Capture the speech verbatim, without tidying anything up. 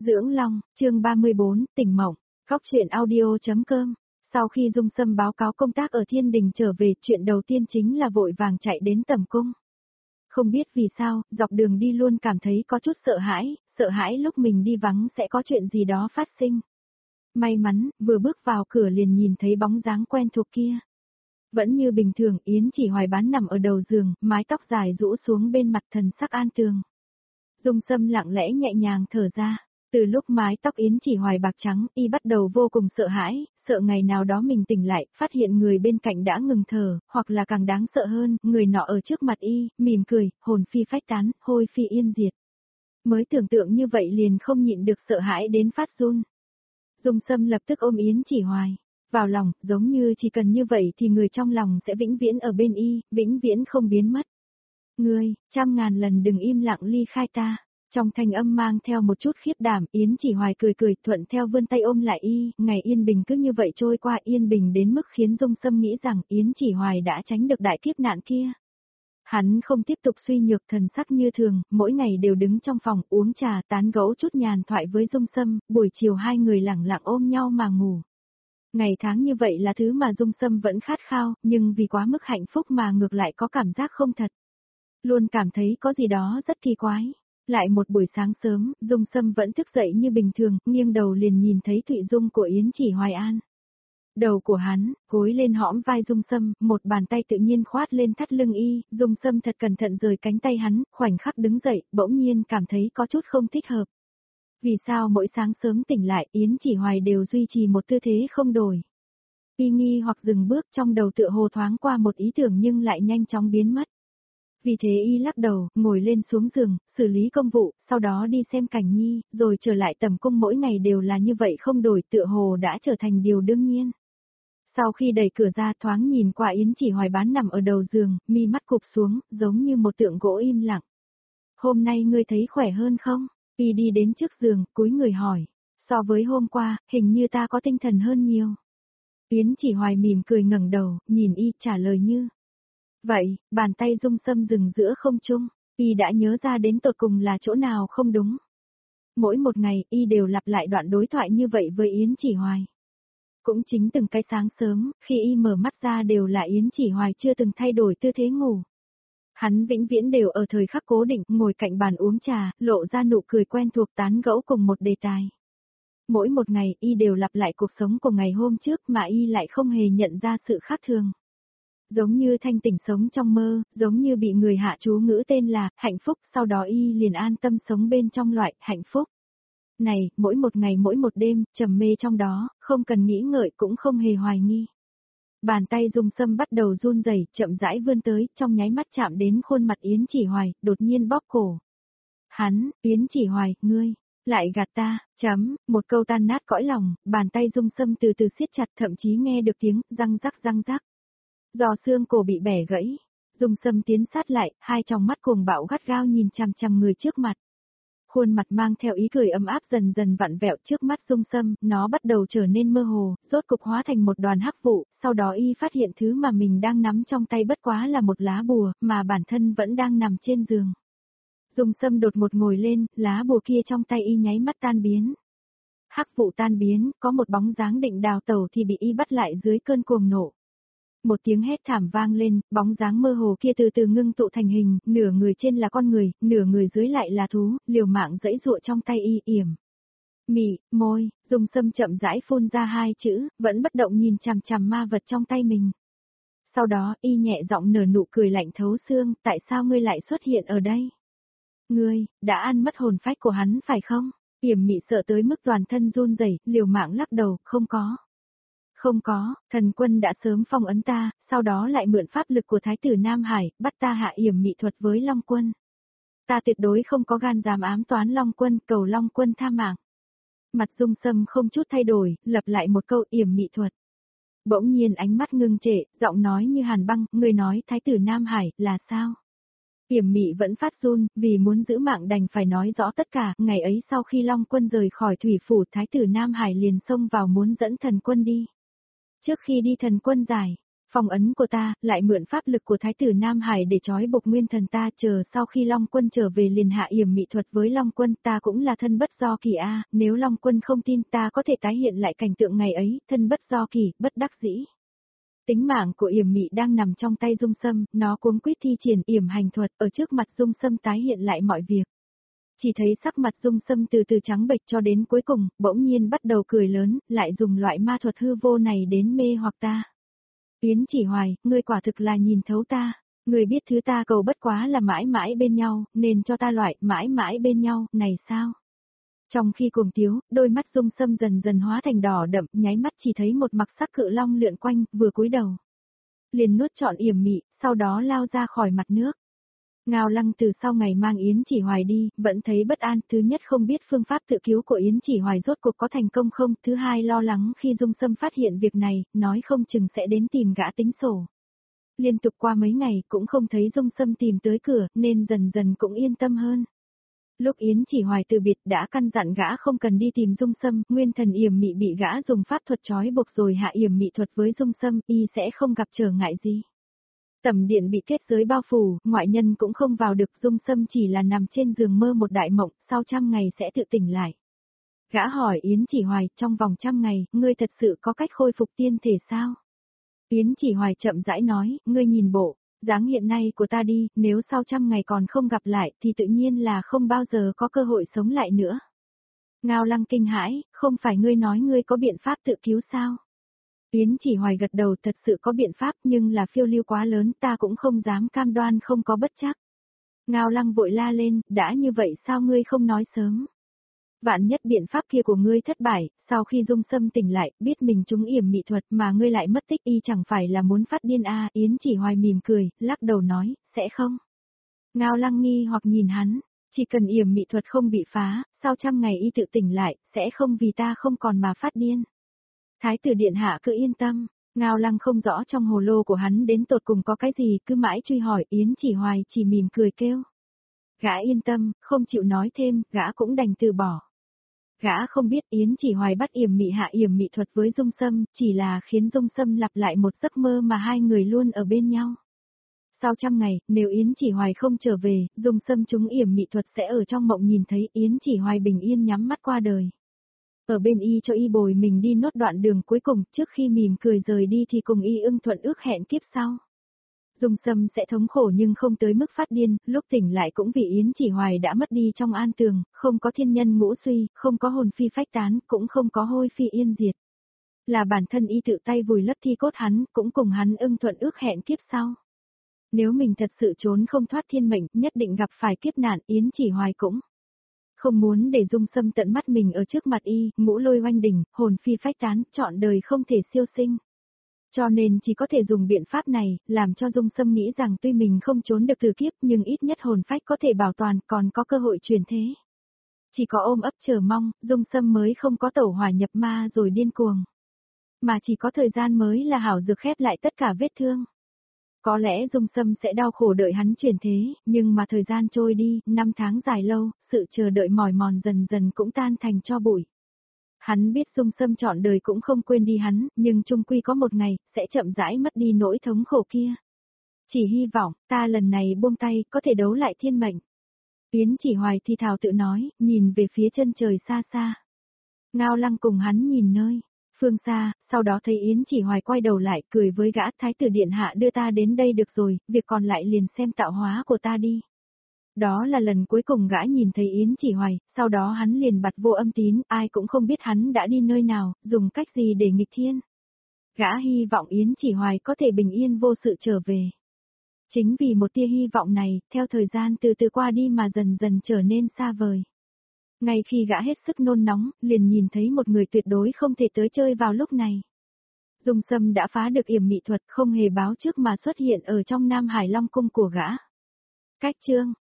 Dưỡng Long, chương ba mươi bốn, Tỉnh Mộng, Góc truyện audio.com. Sau khi Dung Sâm báo cáo công tác ở Thiên Đình trở về, chuyện đầu tiên chính là vội vàng chạy đến tẩm cung. Không biết vì sao, dọc đường đi luôn cảm thấy có chút sợ hãi, sợ hãi lúc mình đi vắng sẽ có chuyện gì đó phát sinh. May mắn, vừa bước vào cửa liền nhìn thấy bóng dáng quen thuộc kia. Vẫn như bình thường, Yến Chỉ Hoài bán nằm ở đầu giường, mái tóc dài rũ xuống bên mặt, thần sắc an tường. Dung Sâm lặng lẽ nhẹ nhàng thở ra. Từ lúc mái tóc Yến Chỉ Hoài bạc trắng, y bắt đầu vô cùng sợ hãi, sợ ngày nào đó mình tỉnh lại, phát hiện người bên cạnh đã ngừng thở, hoặc là càng đáng sợ hơn, người nọ ở trước mặt y, mỉm cười, hồn phi phách tán, hôi phi yên diệt. Mới tưởng tượng như vậy liền không nhịn được sợ hãi đến phát run. Dung Sâm lập tức ôm Yến Chỉ Hoài vào lòng, giống như chỉ cần như vậy thì người trong lòng sẽ vĩnh viễn ở bên y, vĩnh viễn không biến mất. Ngươi, trăm ngàn lần đừng im lặng ly khai ta. Trong thanh âm mang theo một chút khiếp đảm, Yến Chỉ Hoài cười cười thuận theo vươn tay ôm lại y, ngày yên bình cứ như vậy trôi qua, yên bình đến mức khiến Dung Sâm nghĩ rằng Yến Chỉ Hoài đã tránh được đại kiếp nạn kia. Hắn không tiếp tục suy nhược, thần sắc như thường, mỗi ngày đều đứng trong phòng uống trà tán gẫu chút nhàn thoại với Dung Sâm, buổi chiều hai người lẳng lặng ôm nhau mà ngủ. Ngày tháng như vậy là thứ mà Dung Sâm vẫn khát khao, nhưng vì quá mức hạnh phúc mà ngược lại có cảm giác không thật. Luôn cảm thấy có gì đó rất kỳ quái. Lại một buổi sáng sớm, Dung Sâm vẫn thức dậy như bình thường, nghiêng đầu liền nhìn thấy Thụy Dung của Yến Chỉ Hoài an. Đầu của hắn, gối lên hõm vai Dung Sâm, một bàn tay tự nhiên khoát lên thắt lưng y, Dung Sâm thật cẩn thận rời cánh tay hắn, khoảnh khắc đứng dậy, bỗng nhiên cảm thấy có chút không thích hợp. Vì sao mỗi sáng sớm tỉnh lại, Yến Chỉ Hoài đều duy trì một tư thế không đổi. Y nghi hoặc dừng bước, trong đầu tựa hồ thoáng qua một ý tưởng nhưng lại nhanh chóng biến mất. Vì thế y lắc đầu, ngồi lên xuống giường, xử lý công vụ, sau đó đi xem Cảnh Nhi, rồi trở lại tầm cung, mỗi ngày đều là như vậy không đổi, tựa hồ đã trở thành điều đương nhiên. Sau khi đẩy cửa ra thoáng nhìn qua Yến Chỉ Hoài bán nằm ở đầu giường, mi mắt cụp xuống, giống như một tượng gỗ im lặng. Hôm nay ngươi thấy khỏe hơn không? Y đi đến trước giường, cúi người hỏi. So với hôm qua, hình như ta có tinh thần hơn nhiều. Yến Chỉ Hoài mỉm cười ngẩng đầu, nhìn y trả lời như. Vậy, bàn tay Dung Sâm dừng giữa không trung, y đã nhớ ra đến tột cùng là chỗ nào không đúng. Mỗi một ngày, y đều lặp lại đoạn đối thoại như vậy với Yến Chỉ Hoài. Cũng chính từng cái sáng sớm, khi y mở mắt ra đều là Yến Chỉ Hoài chưa từng thay đổi tư thế ngủ. Hắn vĩnh viễn đều ở thời khắc cố định, ngồi cạnh bàn uống trà, lộ ra nụ cười quen thuộc tán gẫu cùng một đề tài. Mỗi một ngày, y đều lặp lại cuộc sống của ngày hôm trước mà y lại không hề nhận ra sự khác thường. Giống như thanh tỉnh sống trong mơ, giống như bị người hạ chú ngữ tên là hạnh phúc, sau đó y liền an tâm sống bên trong loại hạnh phúc. Này, mỗi một ngày mỗi một đêm, trầm mê trong đó, không cần nghĩ ngợi cũng không hề hoài nghi. Bàn tay Dung Sâm bắt đầu run rẩy, chậm rãi vươn tới, trong nháy mắt chạm đến khuôn mặt Yến Chỉ Hoài, đột nhiên bóp cổ. Hắn, Yến Chỉ Hoài, ngươi, lại gạt ta, chấm, một câu tan nát cõi lòng, bàn tay Dung Sâm từ từ siết chặt, thậm chí nghe được tiếng răng rắc răng rắc. Do xương cổ bị bẻ gãy, Dung Sâm tiến sát lại, hai tròng mắt cuồng bạo gắt gao nhìn chằm chằm người trước mặt. Khuôn mặt mang theo ý cười ấm áp dần dần vặn vẹo trước mắt Dung Sâm, nó bắt đầu trở nên mơ hồ, rốt cục hóa thành một đoàn hắc vụ, sau đó y phát hiện thứ mà mình đang nắm trong tay bất quá là một lá bùa, mà bản thân vẫn đang nằm trên giường. Dung Sâm đột ngột ngồi lên, lá bùa kia trong tay y nháy mắt tan biến. Hắc vụ tan biến, có một bóng dáng định đào tẩu thì bị y bắt lại dưới cơn cuồng nộ. Một tiếng hét thảm vang lên, bóng dáng mơ hồ kia từ từ ngưng tụ thành hình, nửa người trên là con người, nửa người dưới lại là thú, liều mạng giãy giụa trong tay y yểm. Mị, môi, Dung Sâm chậm rãi phun ra hai chữ, vẫn bất động nhìn chằm chằm ma vật trong tay mình. Sau đó, y nhẹ giọng nở nụ cười lạnh thấu xương, tại sao ngươi lại xuất hiện ở đây? Ngươi, đã ăn mất hồn phách của hắn phải không? Yểm Mị sợ tới mức toàn thân run rẩy, liều mạng lắc đầu, không có. Không có, thần quân đã sớm phong ấn ta, sau đó lại mượn pháp lực của Thái tử Nam Hải, bắt ta hạ yểm mị thuật với Long Quân. Ta tuyệt đối không có gan dám ám toán Long Quân, cầu Long Quân tha mạng. Mặt Dung Sâm không chút thay đổi, lặp lại một câu yểm mị thuật. Bỗng nhiên ánh mắt ngưng trệ, giọng nói như hàn băng, người nói Thái tử Nam Hải, là sao? Yểm Mị vẫn phát run, vì muốn giữ mạng đành phải nói rõ tất cả, ngày ấy sau khi Long Quân rời khỏi thủy phủ, Thái tử Nam Hải liền xông vào muốn dẫn thần quân đi. Trước khi đi thần quân giải, Phong ấn của ta, lại mượn pháp lực của Thái tử Nam Hải để trói buộc nguyên thần ta, chờ sau khi Long Quân trở về liền hạ yểm mị thuật với Long Quân, ta cũng là thân bất do kỳ a, nếu Long Quân không tin ta có thể tái hiện lại cảnh tượng ngày ấy, thân bất do kỳ, bất đắc dĩ. Tính mạng của yểm mị đang nằm trong tay Dung Sâm, nó cuống quýt thi triển yểm hành thuật, ở trước mặt Dung Sâm tái hiện lại mọi việc. Chỉ thấy sắc mặt Dung Sâm từ từ trắng bệch cho đến cuối cùng, bỗng nhiên bắt đầu cười lớn, lại dùng loại ma thuật hư vô này đến mê hoặc ta. Yến Chỉ Hoài, ngươi quả thực là nhìn thấu ta, ngươi biết thứ ta cầu bất quá là mãi mãi bên nhau, nên cho ta loại mãi mãi bên nhau, này sao? Trong khi cuồng tiếu, đôi mắt Dung Sâm dần dần hóa thành đỏ đậm, nháy mắt chỉ thấy một mặc sắc cự long lượn quanh, vừa cúi đầu. Liền nuốt trọn yểm mị, sau đó lao ra khỏi mặt nước. Ngao Lăng từ sau ngày mang Yến Chỉ Hoài đi, vẫn thấy bất an, thứ nhất không biết phương pháp tự cứu của Yến Chỉ Hoài rốt cuộc có thành công không, thứ hai lo lắng khi Dung Sâm phát hiện việc này, nói không chừng sẽ đến tìm gã tính sổ. Liên tục qua mấy ngày cũng không thấy Dung Sâm tìm tới cửa, nên dần dần cũng yên tâm hơn. Lúc Yến Chỉ Hoài từ biệt đã căn dặn gã không cần đi tìm Dung Sâm, nguyên thần yểm mị bị gã dùng pháp thuật trói buộc rồi hạ yểm mị thuật với Dung Sâm, y sẽ không gặp trở ngại gì. Tầm điện bị kết giới bao phủ, ngoại nhân cũng không vào được, Dung Sâm chỉ là nằm trên giường mơ một đại mộng, sau trăm ngày sẽ tự tỉnh lại. Gã hỏi Yến Chỉ Hoài, trong vòng trăm ngày, ngươi thật sự có cách khôi phục tiên thể sao? Yến Chỉ Hoài chậm rãi nói, ngươi nhìn bộ, dáng hiện nay của ta đi, nếu sau trăm ngày còn không gặp lại, thì tự nhiên là không bao giờ có cơ hội sống lại nữa. Ngao Lăng kinh hãi, không phải ngươi nói ngươi có biện pháp tự cứu sao? Yến Chỉ Hoài gật đầu, thật sự có biện pháp nhưng là phiêu lưu quá lớn, ta cũng không dám cam đoan không có bất trắc. Ngao Lăng vội la lên, đã như vậy sao ngươi không nói sớm? Vạn nhất biện pháp kia của ngươi thất bại, sau khi Dung Sâm tỉnh lại, biết mình trúng yểm mị thuật mà ngươi lại mất tích, y chẳng phải là muốn phát điên a? Yến Chỉ Hoài mỉm cười, lắc đầu nói, sẽ không. Ngao Lăng nghi hoặc nhìn hắn, chỉ cần yểm mị thuật không bị phá, sau trăm ngày y tự tỉnh lại, sẽ không vì ta không còn mà phát điên. Thái tử điện hạ cứ yên tâm, Ngao Lăng không rõ trong hồ lô của hắn đến tột cùng có cái gì, cứ mãi truy hỏi, Yến Chỉ Hoài chỉ mỉm cười kêu. Gã yên tâm, không chịu nói thêm, gã cũng đành từ bỏ. Gã không biết Yến Chỉ Hoài bắt yểm mị hạ yểm mị thuật với Dung Sâm, chỉ là khiến Dung Sâm lặp lại một giấc mơ mà hai người luôn ở bên nhau. Sau trăm ngày, nếu Yến Chỉ Hoài không trở về, Dung Sâm trúng yểm mị thuật sẽ ở trong mộng nhìn thấy Yến Chỉ Hoài bình yên nhắm mắt qua đời. Ở bên y cho y bồi mình đi nốt đoạn đường cuối cùng, trước khi mỉm cười rời đi thì cùng y ưng thuận ước hẹn kiếp sau. Dung Sâm sẽ thống khổ nhưng không tới mức phát điên, lúc tỉnh lại cũng vì Yến Chỉ Hoài đã mất đi trong an tường, không có thiên nhân ngũ suy, không có hồn phi phách tán, cũng không có hôi phi yên diệt. Là bản thân y tự tay vùi lấp thi cốt hắn, cũng cùng hắn ưng thuận ước hẹn kiếp sau. Nếu mình thật sự trốn không thoát thiên mệnh, nhất định gặp phải kiếp nạn, Yến Chỉ Hoài cũng không muốn để Dung Sâm tận mắt mình ở trước mặt y, ngũ lôi oanh đỉnh, hồn phi phách tán, trọn đời không thể siêu sinh. Cho nên chỉ có thể dùng biện pháp này, làm cho Dung Sâm nghĩ rằng tuy mình không trốn được từ kiếp nhưng ít nhất hồn phách có thể bảo toàn, còn có cơ hội chuyển thế. Chỉ có ôm ấp chờ mong, Dung Sâm mới không có tẩu hỏa nhập ma rồi điên cuồng. Mà chỉ có thời gian mới là hảo dược khép lại tất cả vết thương. Có lẽ Dung Sâm sẽ đau khổ đợi hắn chuyển thế, nhưng mà thời gian trôi đi, năm tháng dài lâu, sự chờ đợi mỏi mòn dần dần cũng tan thành tro bụi. Hắn biết Dung Sâm trọn đời cũng không quên đi hắn, nhưng chung quy có một ngày, sẽ chậm rãi mất đi nỗi thống khổ kia. Chỉ hy vọng, ta lần này buông tay, có thể đấu lại thiên mệnh. Yến Chỉ Hoài thi thào tự nói, nhìn về phía chân trời xa xa. Ngao Lăng cùng hắn nhìn nơi phương xa, sau đó thấy Yến Chỉ Hoài quay đầu lại, cười với gã, Thái tử điện hạ đưa ta đến đây được rồi, việc còn lại liền xem tạo hóa của ta đi. Đó là lần cuối cùng gã nhìn thấy Yến Chỉ Hoài, sau đó hắn liền bặt vô âm tín, ai cũng không biết hắn đã đi nơi nào, dùng cách gì để nghịch thiên. Gã hy vọng Yến Chỉ Hoài có thể bình yên vô sự trở về. Chính vì một tia hy vọng này, theo thời gian từ từ qua đi mà dần dần trở nên xa vời. Ngay khi gã hết sức nôn nóng, liền nhìn thấy một người tuyệt đối không thể tới chơi vào lúc này. Dung Sâm đã phá được yểm mị thuật, không hề báo trước mà xuất hiện ở trong Nam Hải Long cung của gã. Cách chương